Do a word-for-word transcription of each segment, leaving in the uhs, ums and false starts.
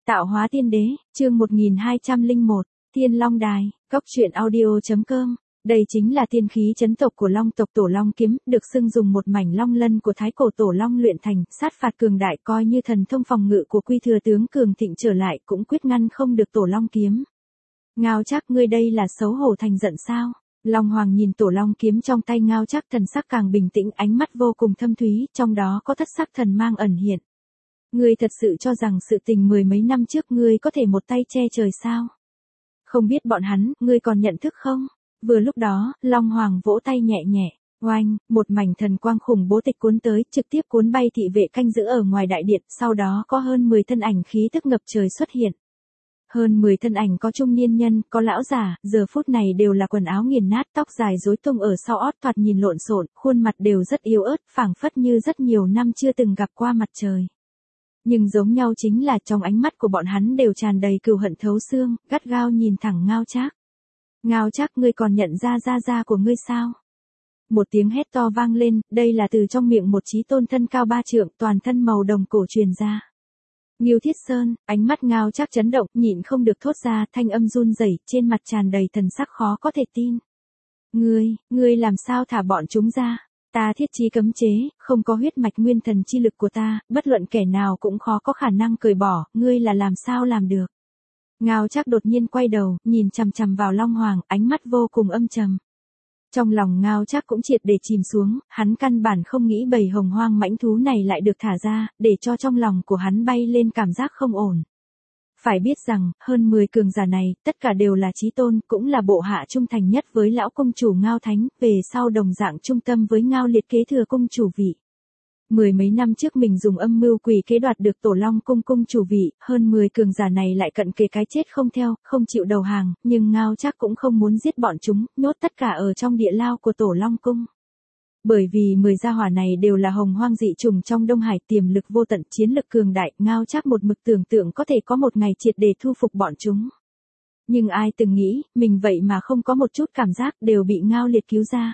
Tạo hóa tiên đế, chương một nghìn hai trăm lẻ một, Thiên Long Đài, cốc truyện audio.com. Đây chính là tiên khí chấn tộc của Long tộc Tổ Long kiếm, được xưng dùng một mảnh long lân của thái cổ Tổ Long luyện thành, sát phạt cường đại, coi như thần thông phòng ngự của Quy Thừa tướng cường thịnh trở lại cũng quyết ngăn không được Tổ Long kiếm. Ngao Trác, ngươi đây là xấu hổ thành giận sao? Long Hoàng nhìn Tổ Long kiếm trong tay Ngao Trác, thần sắc càng bình tĩnh, ánh mắt vô cùng thâm thúy, trong đó có thất sắc thần mang ẩn hiện. Ngươi thật sự cho rằng sự tình mười mấy năm trước ngươi có thể một tay che trời sao? Không biết bọn hắn, ngươi còn nhận thức không? Vừa lúc đó, Long Hoàng vỗ tay nhẹ nhẹ, oanh, một mảnh thần quang khủng bố tịch cuốn tới, trực tiếp cuốn bay thị vệ canh giữ ở ngoài đại điện, sau đó có hơn mười thân ảnh khí tức ngập trời xuất hiện. Hơn mười thân ảnh có trung niên nhân, có lão già, giờ phút này đều là quần áo nghiền nát, tóc dài rối tung ở sau ót, thoạt nhìn lộn xộn, khuôn mặt đều rất yếu ớt, phảng phất như rất nhiều năm chưa từng gặp qua mặt trời. Nhưng giống nhau chính là trong ánh mắt của bọn hắn đều tràn đầy cừu hận thấu xương, gắt gao nhìn thẳng Ngao Trác. Ngao Trác, ngươi còn nhận ra gia gia của ngươi sao? Một tiếng hét to vang lên, đây là từ trong miệng một chí tôn thân cao ba trượng, toàn thân màu đồng cổ truyền ra. Ngưu Thiết Sơn, ánh mắt Ngao Trác chấn động, nhịn không được thốt ra, thanh âm run rẩy, trên mặt tràn đầy thần sắc khó có thể tin. Ngươi, ngươi làm sao thả bọn chúng ra? Ta thiết chí cấm chế, không có huyết mạch nguyên thần chi lực của ta, bất luận kẻ nào cũng khó có khả năng cởi bỏ, ngươi là làm sao làm được? Ngao Trác đột nhiên quay đầu, nhìn chằm chằm vào Long Hoàng, ánh mắt vô cùng âm trầm. Trong lòng Ngao Trác cũng triệt để chìm xuống, hắn căn bản không nghĩ bầy hồng hoang mãnh thú này lại được thả ra, để cho trong lòng của hắn bay lên cảm giác không ổn. Phải biết rằng, hơn mười cường giả này, tất cả đều là chí tôn, cũng là bộ hạ trung thành nhất với lão công chủ Ngao Thánh, về sau đồng dạng trung tâm với Ngao Liệt kế thừa cung chủ vị. Mười mấy năm trước mình dùng âm mưu quỷ kế đoạt được Tổ Long cung cung chủ vị, hơn mười cường giả này lại cận kề cái chết không theo, không chịu đầu hàng, nhưng Ngao Trác cũng không muốn giết bọn chúng, nhốt tất cả ở trong địa lao của Tổ Long cung. Bởi vì mười gia hỏa này đều là hồng hoang dị trùng trong Đông Hải, tiềm lực vô tận, chiến lực cường đại, Ngao Trác một mực tưởng tượng có thể có một ngày triệt để thu phục bọn chúng. Nhưng ai từng nghĩ, mình vậy mà không có một chút cảm giác, đều bị Ngao Liệt cứu ra.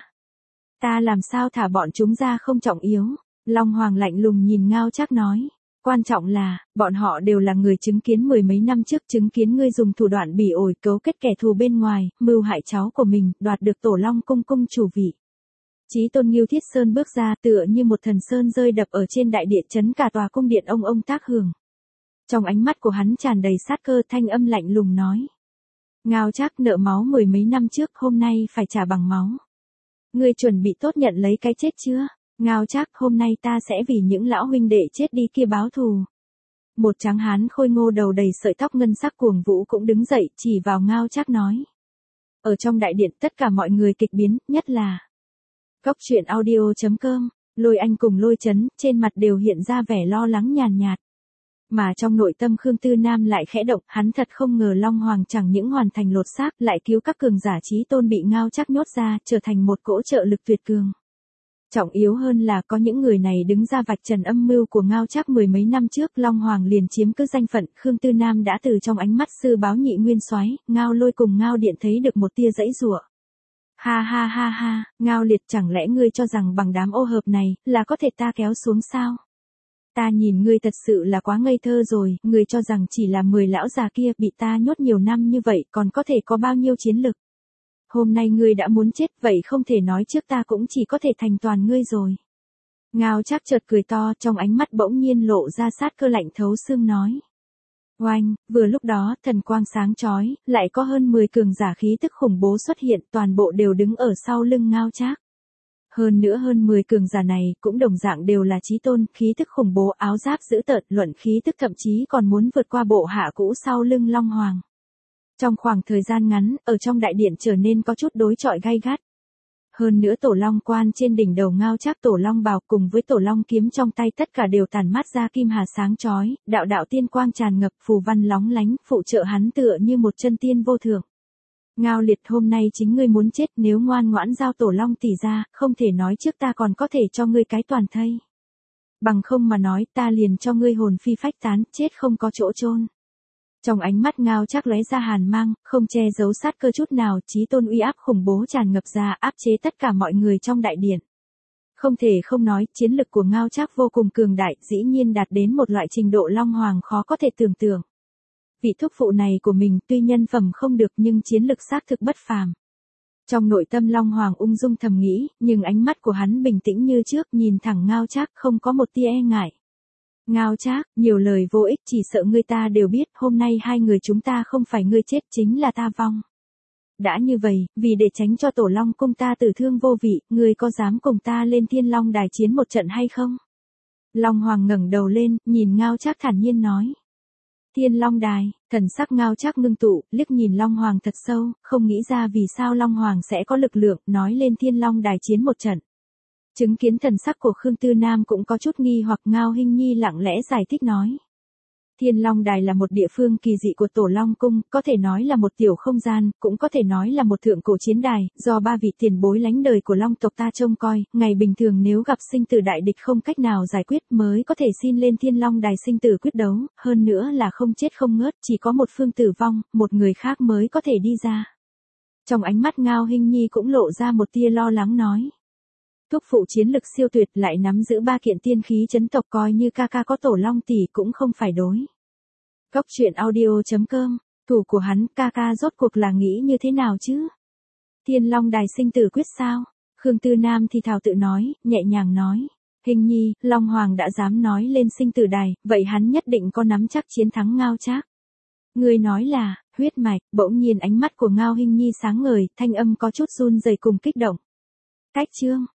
Ta làm sao thả bọn chúng ra không trọng yếu. Long Hoàng lạnh lùng nhìn Ngao Trác nói. Quan trọng là, bọn họ đều là người chứng kiến mười mấy năm trước, chứng kiến ngươi dùng thủ đoạn bỉ ổi cấu kết kẻ thù bên ngoài, mưu hại cháu của mình, đoạt được Tổ Long cung cung chủ vị. Chí tôn Ngưu Thiết Sơn bước ra, tựa như một thần sơn rơi đập ở trên đại địa, chấn cả tòa cung điện ông ông tác hưởng. Trong ánh mắt của hắn tràn đầy sát cơ, thanh âm lạnh lùng nói. Ngao Trác, nợ máu mười mấy năm trước, hôm nay phải trả bằng máu. Ngươi chuẩn bị tốt nhận lấy cái chết chưa? Ngao Trác, hôm nay ta sẽ vì những lão huynh đệ chết đi kia báo thù. Một tráng hán khôi ngô đầu đầy sợi tóc ngân sắc cuồng vũ cũng đứng dậy, chỉ vào Ngao Trác nói. Ở trong đại điện tất cả mọi người kịch biến, nhất là cốc truyện audio.com, Lôi Anh cùng Lôi Chấn, trên mặt đều hiện ra vẻ lo lắng nhàn nhạt. Mà trong nội tâm Khương Tư Nam lại khẽ động, hắn thật không ngờ Long Hoàng chẳng những hoàn thành lột xác, lại cứu các cường giả chí tôn bị Ngao Trác nhốt ra, trở thành một cỗ trợ lực tuyệt cường. Trọng yếu hơn là có những người này đứng ra vạch trần âm mưu của Ngao Trác mười mấy năm trước, Long Hoàng liền chiếm cứ danh phận, Khương Tư Nam đã từ trong ánh mắt sư báo nhị nguyên soái, Ngao Lôi cùng Ngao Điện thấy được một tia giãy giụa. Ha ha ha ha, Ngao Liệt, chẳng lẽ ngươi cho rằng bằng đám ô hợp này, là có thể ta kéo xuống sao? Ta nhìn ngươi thật sự là quá ngây thơ rồi, ngươi cho rằng chỉ là mười lão già kia bị ta nhốt nhiều năm như vậy còn có thể có bao nhiêu chiến lực? Hôm nay ngươi đã muốn chết, vậy không thể nói trước ta cũng chỉ có thể thành toàn ngươi rồi. Ngao Trác chợt cười to, trong ánh mắt bỗng nhiên lộ ra sát cơ lạnh thấu xương nói. Oanh, vừa lúc đó, thần quang sáng chói, lại có hơn mười cường giả khí tức khủng bố xuất hiện, toàn bộ đều đứng ở sau lưng Ngao Trác. Hơn nữa hơn mười cường giả này, cũng đồng dạng đều là chí tôn, khí tức khủng bố, áo giáp dữ tợn, luận khí tức thậm chí còn muốn vượt qua bộ hạ cũ sau lưng Long Hoàng. Trong khoảng thời gian ngắn, ở trong đại điện trở nên có chút đối chọi gay gắt. Hơn nữa Tổ Long quan trên đỉnh đầu Ngao Trác, Tổ Long bào cùng với Tổ Long kiếm trong tay tất cả đều tản mát ra kim hà sáng chói, đạo đạo tiên quang tràn ngập, phù văn lóng lánh, phụ trợ hắn tựa như một chân tiên vô thượng. Ngao Liệt, hôm nay chính ngươi muốn chết, nếu ngoan ngoãn giao Tổ Long tỷ ra, không thể nói trước ta còn có thể cho ngươi cái toàn thây. Bằng không mà nói, ta liền cho ngươi hồn phi phách tán, chết không có chỗ chôn. Trong ánh mắt Ngao Trác lóe ra hàn mang, không che giấu sát cơ chút nào, chí tôn uy áp khủng bố tràn ngập ra, áp chế tất cả mọi người trong đại điện. Không thể không nói, chiến lực của Ngao Trác vô cùng cường đại, dĩ nhiên đạt đến một loại trình độ Long Hoàng khó có thể tưởng tượng. Vị thúc phụ này của mình tuy nhân phẩm không được nhưng chiến lực xác thực bất phàm. Trong nội tâm Long Hoàng ung dung thầm nghĩ, nhưng ánh mắt của hắn bình tĩnh như trước, nhìn thẳng Ngao Trác không có một tia e ngại. Ngao Trác, nhiều lời vô ích, chỉ sợ người ta đều biết, hôm nay hai người chúng ta không phải ngươi chết chính là ta vong. Đã như vậy, vì để tránh cho Tổ Long cung ta tử thương vô vị, ngươi có dám cùng ta lên Thiên Long đài chiến một trận hay không? Long Hoàng ngẩng đầu lên, nhìn Ngao Trác thản nhiên nói. Thiên Long đài, thần sắc Ngao Trác ngưng tụ, liếc nhìn Long Hoàng thật sâu, không nghĩ ra vì sao Long Hoàng sẽ có lực lượng, nói lên Thiên Long đài chiến một trận. Chứng kiến thần sắc của Khương Tư Nam cũng có chút nghi hoặc, Ngao Hinh Nhi lặng lẽ giải thích nói. Thiên Long đài là một địa phương kỳ dị của Tổ Long cung, có thể nói là một tiểu không gian, cũng có thể nói là một thượng cổ chiến đài, do ba vị tiền bối lánh đời của Long tộc ta trông coi, ngày bình thường nếu gặp sinh tử đại địch không cách nào giải quyết mới có thể xin lên Thiên Long đài sinh tử quyết đấu, hơn nữa là không chết không ngớt, chỉ có một phương tử vong, một người khác mới có thể đi ra. Trong ánh mắt Ngao Hinh Nhi cũng lộ ra một tia lo lắng nói. Thúc phụ chiến lực siêu tuyệt lại nắm giữ ba kiện tiên khí chấn tộc, coi như ca ca có Tổ Long tỷ cũng không phải đối. Cốc truyện audio chấm com, thủ của hắn ca ca rốt cuộc là nghĩ như thế nào chứ? Thiên Long đài sinh tử quyết sao? Khương Tư Nam thì thào tự nói, nhẹ nhàng nói. Hình nhi, Long Hoàng đã dám nói lên sinh tử đài, vậy hắn nhất định có nắm chắc chiến thắng Ngao Trác. Người nói là, huyết mạch, bỗng nhiên ánh mắt của Ngao Hinh Nhi sáng ngời, thanh âm có chút run rẩy cùng kích động. Cách chương.